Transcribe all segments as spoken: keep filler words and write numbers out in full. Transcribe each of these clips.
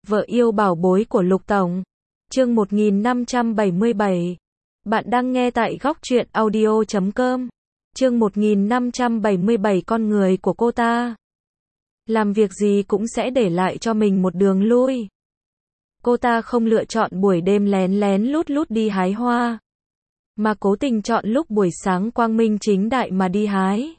Vợ yêu bảo bối của Lục Tổng. Chương một nghìn năm trăm bảy mươi bảy. Bạn đang nghe tại góc truyện audio chấm com. Chương một nghìn năm trăm bảy mươi bảy. Con người của cô ta. Làm việc gì cũng sẽ để lại cho mình một đường lui. Cô ta không lựa chọn buổi đêm lén lén lút lút đi hái hoa, mà cố tình chọn lúc buổi sáng quang minh chính đại mà đi hái.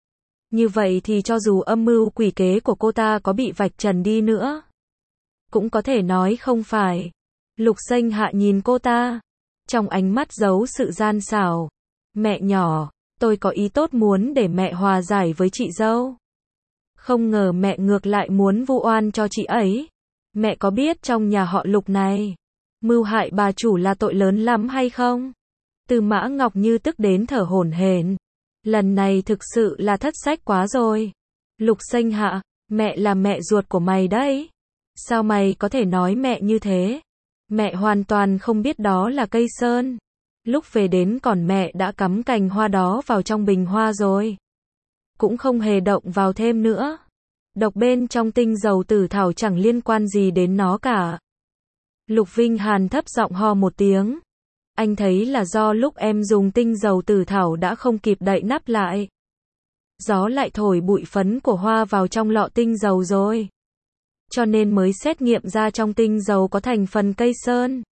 Như vậy thì cho dù âm mưu quỷ kế của cô ta có bị vạch trần đi nữa, cũng có thể nói không phải. Lục Xanh Hạ nhìn cô ta, trong ánh mắt giấu sự gian xảo. Mẹ nhỏ, tôi có ý tốt muốn để mẹ hòa giải với chị dâu. Không ngờ mẹ ngược lại muốn vu oan cho chị ấy. Mẹ có biết trong nhà họ Lục này, mưu hại bà chủ là tội lớn lắm hay không? Tư Mã Ngọc Như tức đến thở hổn hển. Lần này thực sự là thất sách quá rồi. Lục Xanh Hạ, mẹ là mẹ ruột của mày đấy. Sao mày có thể nói mẹ như thế? Mẹ hoàn toàn không biết đó là cây sơn. Lúc về đến còn mẹ đã cắm cành hoa đó vào trong bình hoa rồi. Cũng không hề động vào thêm nữa. Độc bên trong tinh dầu tử thảo chẳng liên quan gì đến nó cả. Lục Vinh Hàn thấp giọng ho một tiếng. Anh thấy là do lúc em dùng tinh dầu tử thảo đã không kịp đậy nắp lại. Gió lại thổi bụi phấn của hoa vào trong lọ tinh dầu rồi. Cho nên mới xét nghiệm ra trong tinh dầu có thành phần cây sơn.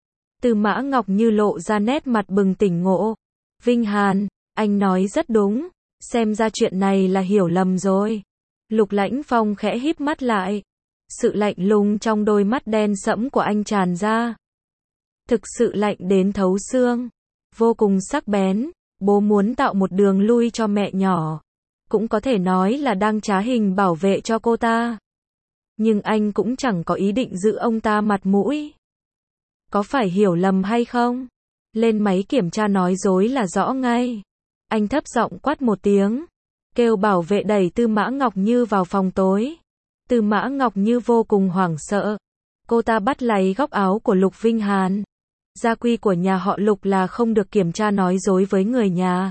Tư Mã Ngọc Như lộ ra nét mặt bừng tỉnh ngộ. Vinh Hàn, anh nói rất đúng. Xem ra chuyện này là hiểu lầm rồi. Lục Lãnh Phong khẽ híp mắt lại. Sự lạnh lùng trong đôi mắt đen sẫm của anh tràn ra. Thực sự lạnh đến thấu xương. Vô cùng sắc bén. Bố muốn tạo một đường lui cho mẹ nhỏ. Cũng có thể nói là đang trá hình bảo vệ cho cô ta. Nhưng anh cũng chẳng có ý định giữ ông ta mặt mũi. Có phải hiểu lầm hay không? Lên máy kiểm tra nói dối là rõ ngay. Anh thấp giọng quát một tiếng. Kêu bảo vệ đẩy Tư Mã Ngọc Như vào phòng tối. Tư Mã Ngọc Như vô cùng hoảng sợ. Cô ta bắt lấy góc áo của Lục Vinh Hàn. Gia quy của nhà họ Lục là không được kiểm tra nói dối với người nhà.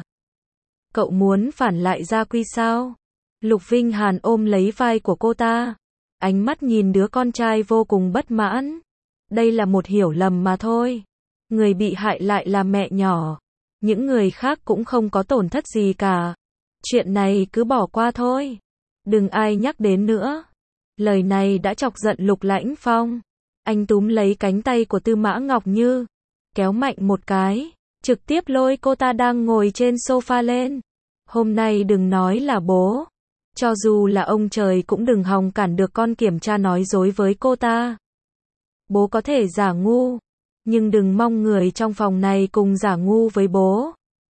Cậu muốn phản lại gia quy sao? Lục Vinh Hàn ôm lấy vai của cô ta. Ánh mắt nhìn đứa con trai vô cùng bất mãn. Đây là một hiểu lầm mà thôi. Người bị hại lại là mẹ nhỏ. Những người khác cũng không có tổn thất gì cả. Chuyện này cứ bỏ qua thôi. Đừng ai nhắc đến nữa. Lời này đã chọc giận Lục Lãnh Phong. Anh túm lấy cánh tay của Tư Mã Ngọc Như. Kéo mạnh một cái. Trực tiếp lôi cô ta đang ngồi trên sofa lên. Hôm nay đừng nói là bố. Cho dù là ông trời cũng đừng hòng cản được con kiểm tra nói dối với cô ta. Bố có thể giả ngu. Nhưng đừng mong người trong phòng này cùng giả ngu với bố.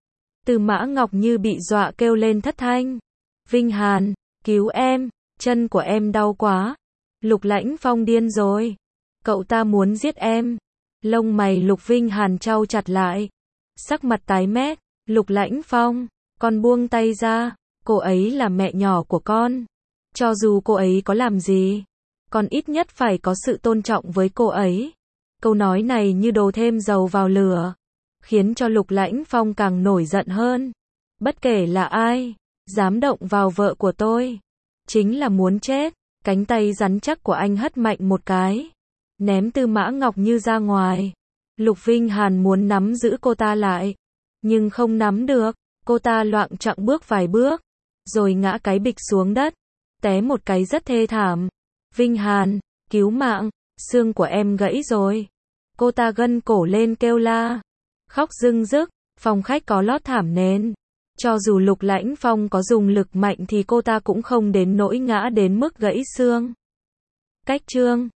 Tư Mã Ngọc Như bị dọa kêu lên thất thanh. Vinh Hàn, cứu em, chân của em đau quá. Lục Lãnh Phong điên rồi. Cậu ta muốn giết em. Lông mày Lục Vinh Hàn chau chặt lại. Sắc mặt tái mét. Lục Lãnh Phong, con buông tay ra. Cô ấy là mẹ nhỏ của con. Cho dù cô ấy có làm gì, con ít nhất phải có sự tôn trọng với cô ấy. Câu nói này như đổ thêm dầu vào lửa, khiến cho Lục Lãnh Phong càng nổi giận hơn. Bất kể là ai, dám động vào vợ của tôi, chính là muốn chết. Cánh tay rắn chắc của anh hất mạnh một cái, ném Tư Mã Ngọc Như ra ngoài. Lục Vinh Hàn muốn nắm giữ cô ta lại, nhưng không nắm được. Cô ta loạng choạng bước vài bước, rồi ngã cái bịch xuống đất, té một cái rất thê thảm. Vinh Hàn, cứu mạng, xương của em gãy rồi. Cô ta gân cổ lên kêu la, khóc rưng rức. Phòng khách có lót thảm nền. Cho dù Lục Lãnh Phong có dùng lực mạnh thì cô ta cũng không đến nỗi ngã đến mức gãy xương. Cách chương